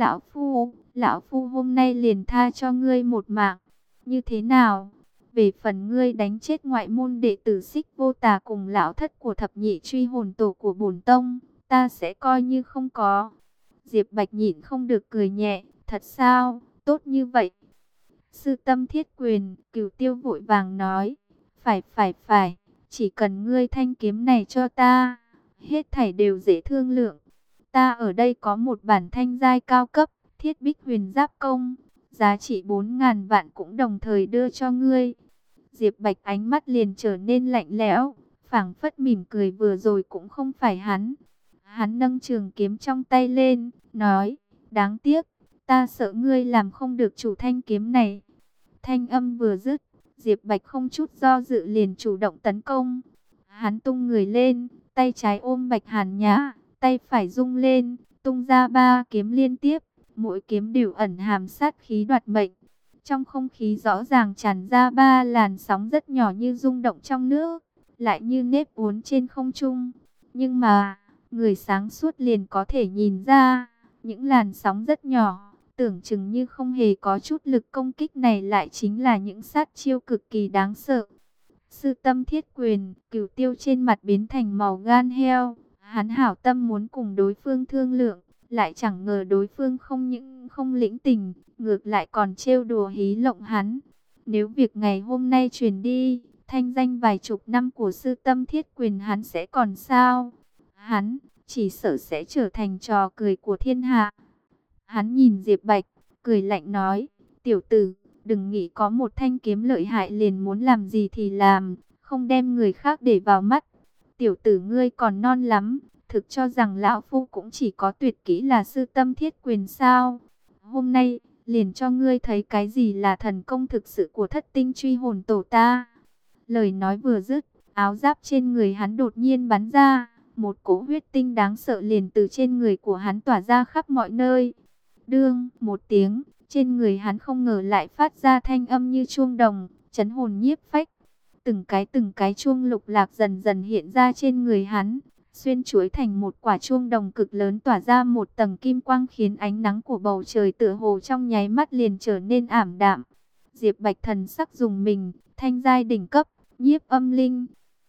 lão phu hôm nay liền tha cho ngươi một mạng. Như thế nào? Về phần ngươi đánh chết ngoại môn đệ tử Xích Vô Tà cùng lão thất của thập nhị truy hồn tổ của bổn tông, ta sẽ coi như không có. Diệp Bạch nhịn không được cười nhẹ, thật sao, tốt như vậy. Sư tâm thiết quyền, Cửu Tiêu vội vàng nói, phải, chỉ cần ngươi thanh kiếm này cho ta, hết thảy đều dễ thương lượng. Ta ở đây có một bản thanh giai cao cấp, Thiết Bích Huyền Giáp Công, giá trị 4.000 vạn cũng đồng thời đưa cho ngươi. Diệp Bạch ánh mắt liền trở nên lạnh lẽo, phảng phất mỉm cười vừa rồi cũng không phải hắn. Hắn nâng trường kiếm trong tay lên, nói, đáng tiếc, ta sợ ngươi làm không được chủ thanh kiếm này. Thanh âm vừa dứt, Diệp Bạch không chút do dự liền chủ động tấn công. Hắn tung người lên, tay trái ôm Bạch Hàn Nhã, tay phải rung lên, tung ra 3 kiếm liên tiếp, mỗi kiếm đều ẩn hàm sát khí đoạt mệnh. Trong không khí rõ ràng tràn ra 3 làn sóng rất nhỏ như rung động trong nước, lại như nếp uốn trên không trung. Nhưng mà, người sáng suốt liền có thể nhìn ra, những làn sóng rất nhỏ, tưởng chừng như không hề có chút lực công kích này lại chính là những sát chiêu cực kỳ đáng sợ. Sư tâm thiết quyền, Cửu Tiêu trên mặt biến thành màu gan heo. Hắn hảo tâm muốn cùng đối phương thương lượng, lại chẳng ngờ đối phương không những không lĩnh tình, ngược lại còn trêu đùa hí lộng hắn. Nếu việc ngày hôm nay truyền đi, thanh danh vài chục năm của sư tâm thiết quyền hắn sẽ còn sao? Hắn chỉ sợ sẽ trở thành trò cười của thiên hạ. Hắn nhìn Diệp Bạch, cười lạnh nói, tiểu tử, đừng nghĩ có một thanh kiếm lợi hại liền muốn làm gì thì làm, không đem người khác để vào mắt. Tiểu tử ngươi còn non lắm, thực cho rằng lão phu cũng chỉ có tuyệt kỹ là sư tâm thiết quyền sao? Hôm nay, liền cho ngươi thấy cái gì là thần công thực sự của Thất Tinh Truy Hồn Tổ ta. Lời nói vừa dứt, áo giáp trên người hắn đột nhiên bắn ra, một cỗ huyết tinh đáng sợ liền từ trên người của hắn tỏa ra khắp mọi nơi. Đương, một tiếng, trên người hắn không ngờ lại phát ra thanh âm như chuông đồng, chấn hồn nhiếp phách. Từng cái chuông lục lạc dần dần hiện ra trên người hắn, xuyên chuỗi thành một quả chuông đồng cực lớn tỏa ra một tầng kim quang khiến ánh nắng của bầu trời tựa hồ trong nháy mắt liền trở nên ảm đạm. Diệp Bạch thần sắc dùng mình, thanh giai đỉnh cấp, nhiếp âm linh.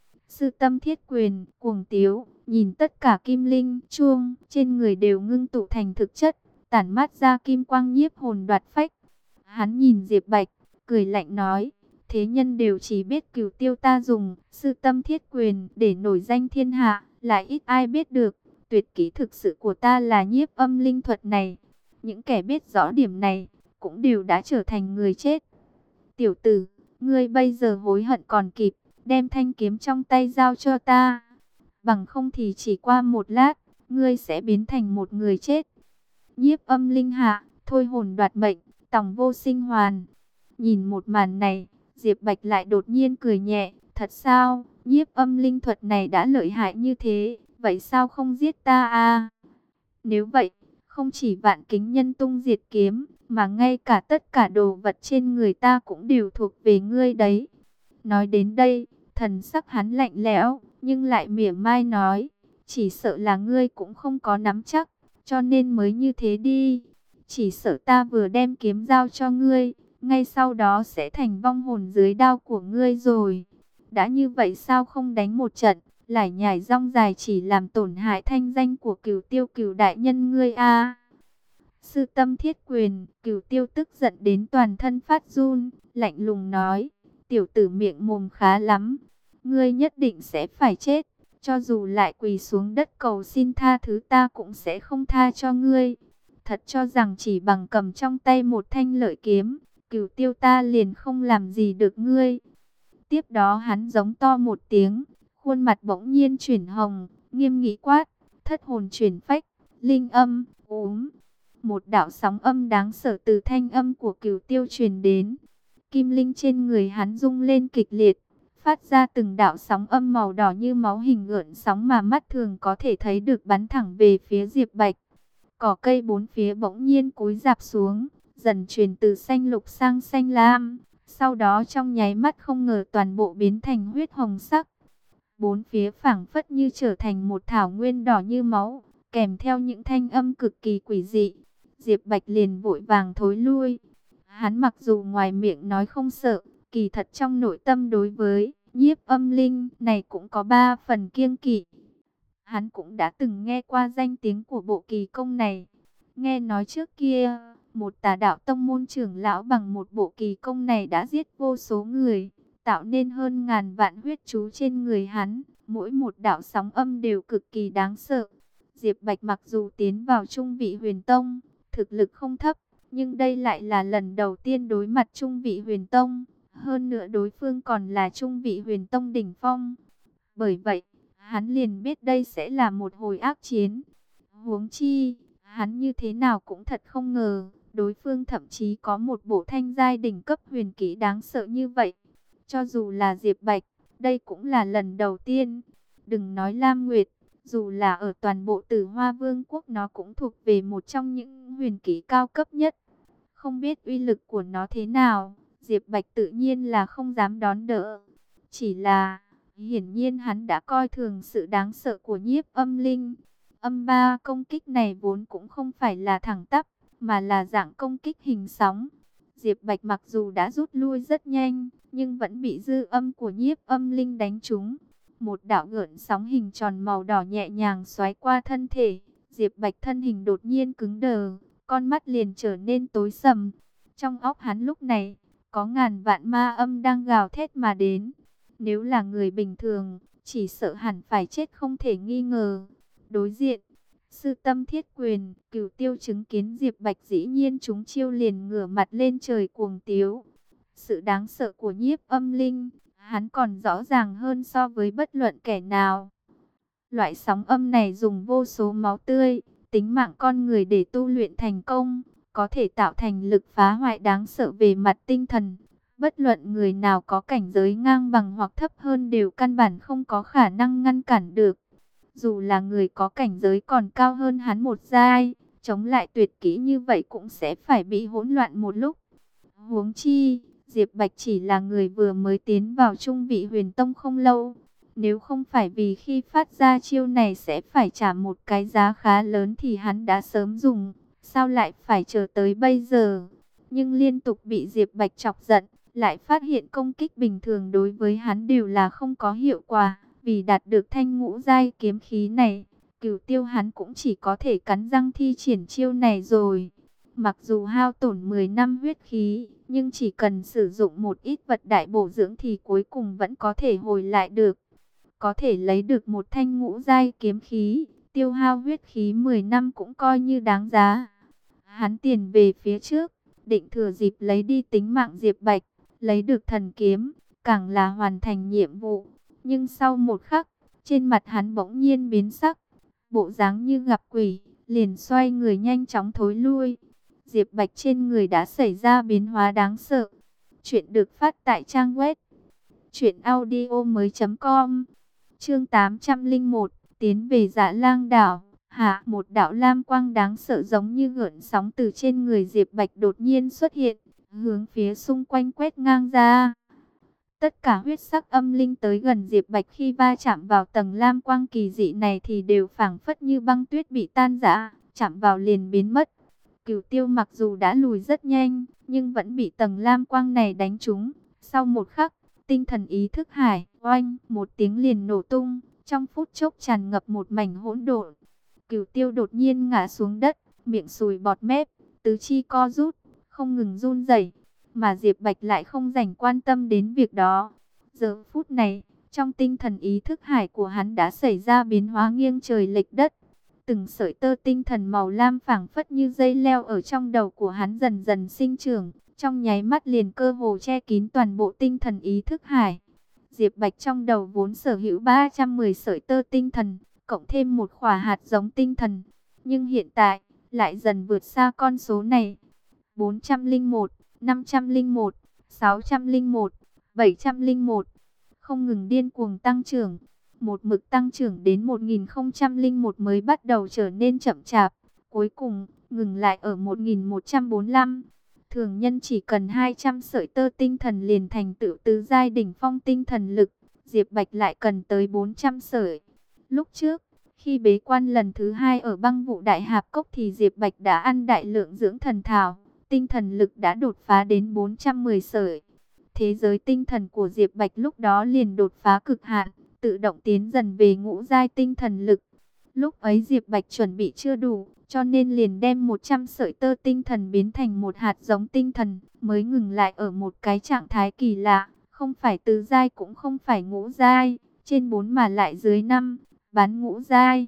Sư tâm thiết quyền, cuồng tiếu, nhìn tất cả kim linh, chuông, trên người đều ngưng tụ thành thực chất, tản mát ra kim quang nhiếp hồn đoạt phách. Hắn nhìn Diệp Bạch, cười lạnh nói, thế nhân đều chỉ biết Cửu Tiêu ta dùng sư tâm thiết quyền để nổi danh thiên hạ, lại ít ai biết được, tuyệt kỹ thực sự của ta là nhiếp âm linh thuật này. Những kẻ biết rõ điểm này, cũng đều đã trở thành người chết. Tiểu tử, ngươi bây giờ hối hận còn kịp, đem thanh kiếm trong tay giao cho ta. Bằng không thì chỉ qua một lát, ngươi sẽ biến thành một người chết. Nhiếp âm linh hạ, thôi hồn đoạt mệnh, tòng vô sinh hoàn. Nhìn một màn này, Diệp Bạch lại đột nhiên cười nhẹ, thật sao, nhiếp âm linh thuật này đã lợi hại như thế, vậy sao không giết ta à? Nếu vậy, không chỉ vạn kính nhân tung diệt kiếm, mà ngay cả tất cả đồ vật trên người ta cũng đều thuộc về ngươi đấy. Nói đến đây, thần sắc hắn lạnh lẽo, nhưng lại mỉa mai nói, chỉ sợ là ngươi cũng không có nắm chắc, cho nên mới như thế đi. Chỉ sợ ta vừa đem kiếm giao cho ngươi, ngay sau đó sẽ thành vong hồn dưới đao của ngươi rồi. Đã như vậy sao không đánh một trận, lải nhải rong dài chỉ làm tổn hại thanh danh của Cửu Tiêu Cửu đại nhân ngươi a. Sư tâm thiết quyền, Cửu Tiêu tức giận đến toàn thân phát run, lạnh lùng nói, tiểu tử miệng mồm khá lắm, ngươi nhất định sẽ phải chết, cho dù lại quỳ xuống đất cầu xin tha thứ ta cũng sẽ không tha cho ngươi. Thật cho rằng chỉ bằng cầm trong tay một thanh lợi kiếm, Cửu Tiêu ta liền không làm gì được ngươi. Tiếp đó hắn giống to một tiếng, khuôn mặt bỗng nhiên chuyển hồng, nghiêm nghị quát, thất hồn chuyển phách, linh âm, một đạo sóng âm đáng sợ từ thanh âm của Cửu Tiêu truyền đến. Kim linh trên người hắn rung lên kịch liệt, phát ra từng đạo sóng âm màu đỏ như máu hình gợn sóng mà mắt thường có thể thấy được bắn thẳng về phía Diệp Bạch. Cỏ cây bốn phía bỗng nhiên cúi rạp xuống, dần chuyển từ xanh lục sang xanh lam, sau đó trong nháy mắt không ngờ toàn bộ biến thành huyết hồng sắc. Bốn phía phảng phất như trở thành một thảo nguyên đỏ như máu, kèm theo những thanh âm cực kỳ quỷ dị. Diệp Bạch liền vội vàng thối lui. Hắn mặc dù ngoài miệng nói không sợ, kỳ thật trong nội tâm đối với nhiếp âm linh này cũng có 3 phần kiêng kỵ. Hắn cũng đã từng nghe qua danh tiếng của bộ kỳ công này. Nghe nói trước kia, một tà đạo tông môn trưởng lão bằng một bộ kỳ công này đã giết vô số người, tạo nên hơn ngàn vạn huyết chú trên người hắn. Mỗi một đạo sóng âm đều cực kỳ đáng sợ. Diệp Bạch mặc dù tiến vào trung vị huyền tông, thực lực không thấp, nhưng đây lại là lần đầu tiên đối mặt trung vị huyền tông. Hơn nữa đối phương còn là trung vị huyền tông đỉnh phong. Bởi vậy, hắn liền biết đây sẽ là một hồi ác chiến. Huống chi, hắn như thế nào cũng thật không ngờ, đối phương thậm chí có một bộ thanh giai đỉnh cấp huyền kỹ đáng sợ như vậy. Cho dù là Diệp Bạch, đây cũng là lần đầu tiên. Đừng nói Lam Nguyệt, dù là ở toàn bộ Tử Hoa Vương quốc nó cũng thuộc về một trong những huyền kỹ cao cấp nhất. Không biết uy lực của nó thế nào, Diệp Bạch tự nhiên là không dám đón đỡ. Chỉ là, hiển nhiên hắn đã coi thường sự đáng sợ của nhiếp âm linh. Âm ba công kích này vốn cũng không phải là thẳng tắp, mà là dạng công kích hình sóng. Diệp Bạch mặc dù đã rút lui rất nhanh, nhưng vẫn bị dư âm của nhiếp âm linh đánh trúng. Một đạo gợn sóng hình tròn màu đỏ nhẹ nhàng xoáy qua thân thể. Diệp Bạch thân hình đột nhiên cứng đờ, con mắt liền trở nên tối sầm. Trong óc hắn lúc này, có ngàn vạn ma âm đang gào thét mà đến. Nếu là người bình thường, chỉ sợ hẳn phải chết không thể nghi ngờ. Đối diện, sư tâm thiết quyền, Cửu Tiêu chứng kiến Diệp Bạch dĩ nhiên trúng chiêu liền ngửa mặt lên trời cuồng tiếu. Sự đáng sợ của nhiếp âm linh, hắn còn rõ ràng hơn so với bất luận kẻ nào. Loại sóng âm này dùng vô số máu tươi, tính mạng con người để tu luyện thành công, có thể tạo thành lực phá hoại đáng sợ về mặt tinh thần. Bất luận người nào có cảnh giới ngang bằng hoặc thấp hơn đều căn bản không có khả năng ngăn cản được. Dù là người có cảnh giới còn cao hơn hắn một giai, chống lại tuyệt kỹ như vậy cũng sẽ phải bị hỗn loạn một lúc. Huống chi, Diệp Bạch chỉ là người vừa mới tiến vào Trung Vị Huyền Tông không lâu. Nếu không phải vì khi phát ra chiêu này sẽ phải trả một cái giá khá lớn thì hắn đã sớm dùng. Sao lại phải chờ tới bây giờ? Nhưng liên tục bị Diệp Bạch chọc giận, lại phát hiện công kích bình thường đối với hắn đều là không có hiệu quả. Vì đạt được thanh ngũ giai kiếm khí này, Cửu Tiêu hắn cũng chỉ có thể cắn răng thi triển chiêu này rồi. Mặc dù hao tổn 10 năm huyết khí, nhưng chỉ cần sử dụng một ít vật đại bổ dưỡng thì cuối cùng vẫn có thể hồi lại được. Có thể lấy được một thanh ngũ giai kiếm khí, tiêu hao huyết khí 10 năm cũng coi như đáng giá. Hắn tiền về phía trước, định thừa dịp lấy đi tính mạng Diệp Bạch, lấy được thần kiếm, càng là hoàn thành nhiệm vụ. Nhưng sau một khắc, trên mặt hắn bỗng nhiên biến sắc, bộ dáng như gặp quỷ, liền xoay người nhanh chóng thối lui. Diệp Bạch trên người đã xảy ra biến hóa đáng sợ. Chuyện được phát tại trang web truyệnaudiomoi.com. Chương 801, tiến về Dạ Lang đảo. Hạ, một đạo lam quang đáng sợ giống như gợn sóng từ trên người Diệp Bạch đột nhiên xuất hiện, hướng phía xung quanh quét ngang ra. Tất cả huyết sắc âm linh tới gần Diệp Bạch khi va chạm vào tầng lam quang kỳ dị này thì đều phảng phất như băng tuyết bị tan rã, chạm vào liền biến mất. Cửu Tiêu mặc dù đã lùi rất nhanh, nhưng vẫn bị tầng lam quang này đánh trúng. Sau một khắc, tinh thần ý thức hải, oanh, một tiếng liền nổ tung, trong phút chốc tràn ngập một mảnh hỗn độn. Cửu Tiêu đột nhiên ngã xuống đất, miệng sùi bọt mép, tứ chi co rút, không ngừng run rẩy. Mà Diệp Bạch lại không dành quan tâm đến việc đó. Giờ phút này, trong tinh thần ý thức hải của hắn đã xảy ra biến hóa nghiêng trời lệch đất. Từng sợi tơ tinh thần màu lam phảng phất như dây leo ở trong đầu của hắn dần dần sinh trưởng, trong nháy mắt liền cơ hồ che kín toàn bộ tinh thần ý thức hải. Diệp Bạch trong đầu vốn sở hữu 310 sợi tơ tinh thần, cộng thêm một khỏa hạt giống tinh thần, nhưng hiện tại lại dần vượt xa con số này. 401, 501, 601, 701, không ngừng điên cuồng tăng trưởng. Một mực tăng trưởng đến 1001 mới bắt đầu trở nên chậm chạp, cuối cùng ngừng lại ở 1145. Thường nhân chỉ cần 200 sợi tơ tinh thần liền thành tựu tứ giai đỉnh phong tinh thần lực, Diệp Bạch lại cần tới 400 sợi. Lúc trước, khi bế quan lần thứ 2 ở Băng Vụ Đại Hạp Cốc thì Diệp Bạch đã ăn đại lượng dưỡng thần thảo, tinh thần lực đã đột phá đến 410 sợi. Thế giới tinh thần của Diệp Bạch lúc đó liền đột phá cực hạn, tự động tiến dần về ngũ giai tinh thần lực. Lúc ấy Diệp Bạch chuẩn bị chưa đủ, cho nên liền đem 100 sợi tơ tinh thần biến thành một hạt giống tinh thần, mới ngừng lại ở một cái trạng thái kỳ lạ, không phải tứ giai cũng không phải ngũ giai, trên 4 mà lại dưới 5, bán ngũ giai.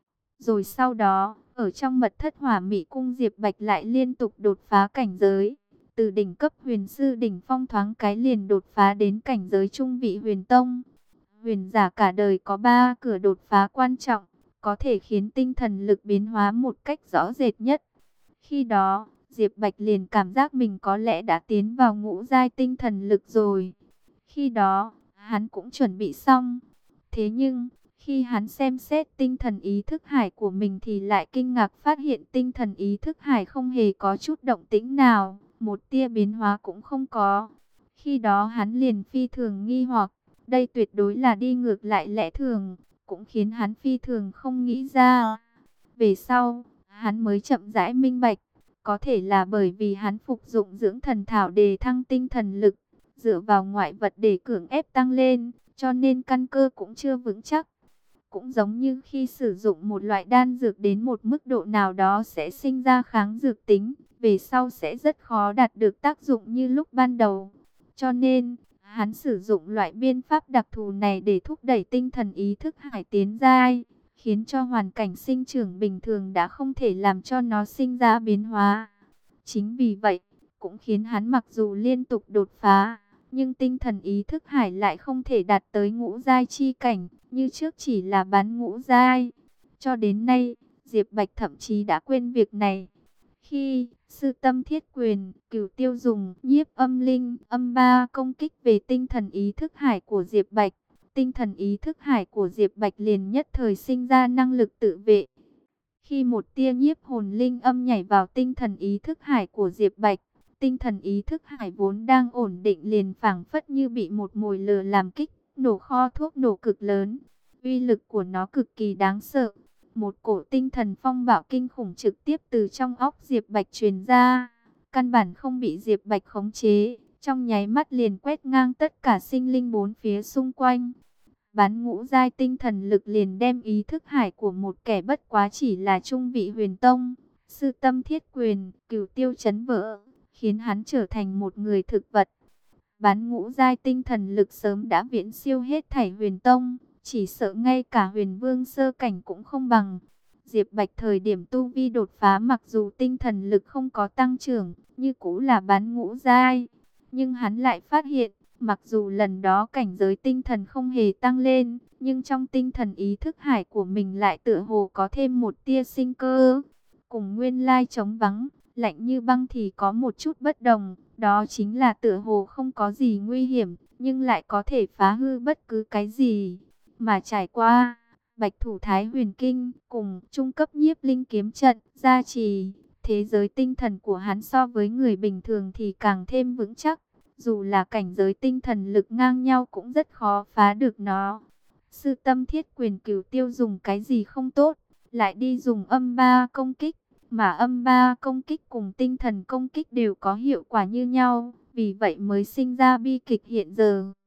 Rồi sau đó, ở trong mật thất Hỏa Mị Cung Diệp Bạch lại liên tục đột phá cảnh giới. Từ đỉnh cấp huyền sư đỉnh phong thoáng cái liền đột phá đến cảnh giới trung vị huyền tông. Huyền giả cả đời có 3 cửa đột phá quan trọng, có thể khiến tinh thần lực biến hóa một cách rõ rệt nhất. Khi đó, Diệp Bạch liền cảm giác mình có lẽ đã tiến vào ngũ giai tinh thần lực rồi. Khi đó, hắn cũng chuẩn bị xong. Thế nhưng, khi hắn xem xét tinh thần ý thức hải của mình thì lại kinh ngạc phát hiện tinh thần ý thức hải không hề có chút động tĩnh nào, một tia biến hóa cũng không có. Khi đó hắn liền phi thường nghi hoặc, đây tuyệt đối là đi ngược lại lẽ thường, cũng khiến hắn phi thường không nghĩ ra. Về sau, hắn mới chậm rãi minh bạch, có thể là bởi vì hắn phục dụng dưỡng thần thảo để thăng tinh thần lực, dựa vào ngoại vật để cưỡng ép tăng lên, cho nên căn cơ cũng chưa vững chắc. Cũng giống như khi sử dụng một loại đan dược đến một mức độ nào đó sẽ sinh ra kháng dược tính, về sau sẽ rất khó đạt được tác dụng như lúc ban đầu. Cho nên, hắn sử dụng loại biên pháp đặc thù này để thúc đẩy tinh thần ý thức hải tiến giai, khiến cho hoàn cảnh sinh trưởng bình thường đã không thể làm cho nó sinh ra biến hóa. Chính vì vậy, cũng khiến hắn mặc dù liên tục đột phá, nhưng tinh thần ý thức hải lại không thể đạt tới ngũ giai chi cảnh, như trước chỉ là bán ngũ giai. Cho đến nay, Diệp Bạch thậm chí đã quên việc này. Khi Sư Tâm Thiết Quyền, Cửu Tiêu dùng Nhiếp Âm Linh, Âm Ba công kích về tinh thần ý thức hải của Diệp Bạch, tinh thần ý thức hải của Diệp Bạch liền nhất thời sinh ra năng lực tự vệ. Khi một tia nhiếp hồn linh âm nhảy vào tinh thần ý thức hải của Diệp Bạch, tinh thần ý thức hải vốn đang ổn định liền phảng phất như bị một mồi lửa làm kích, nổ kho thuốc nổ cực lớn. Uy lực của nó cực kỳ đáng sợ. Một cổ tinh thần phong bạo kinh khủng trực tiếp từ trong óc Diệp Bạch truyền ra, căn bản không bị Diệp Bạch khống chế, trong nháy mắt liền quét ngang tất cả sinh linh bốn phía xung quanh. Bán ngũ giai tinh thần lực liền đem ý thức hải của một kẻ bất quá chỉ là trung vị huyền tông, Sư Tâm Thiết Quyền, Cửu Tiêu chấn vỡ, khiến hắn trở thành một người thực vật. Bán ngũ giai tinh thần lực sớm đã viễn siêu hết thảy huyền tông, chỉ sợ ngay cả huyền vương sơ cảnh cũng không bằng. Diệp Bạch thời điểm tu vi đột phá mặc dù tinh thần lực không có tăng trưởng, như cũ là bán ngũ giai, nhưng hắn lại phát hiện, mặc dù lần đó cảnh giới tinh thần không hề tăng lên, nhưng trong tinh thần ý thức hải của mình lại tựa hồ có thêm một tia sinh cơ. Cùng nguyên lai trống vắng, lạnh như băng thì có một chút bất đồng, đó chính là tựa hồ không có gì nguy hiểm, nhưng lại có thể phá hư bất cứ cái gì. Mà trải qua Bạch Thủ Thái Huyền Kinh cùng trung cấp nhiếp linh kiếm trận gia trì, thế giới tinh thần của hắn so với người bình thường thì càng thêm vững chắc. Dù là cảnh giới tinh thần lực ngang nhau cũng rất khó phá được nó. Sư Tâm Thiết Quyền, Cửu Tiêu dùng cái gì không tốt, lại đi dùng âm ba công kích. Mà âm ba công kích cùng tinh thần công kích đều có hiệu quả như nhau, vì vậy mới sinh ra bi kịch hiện giờ.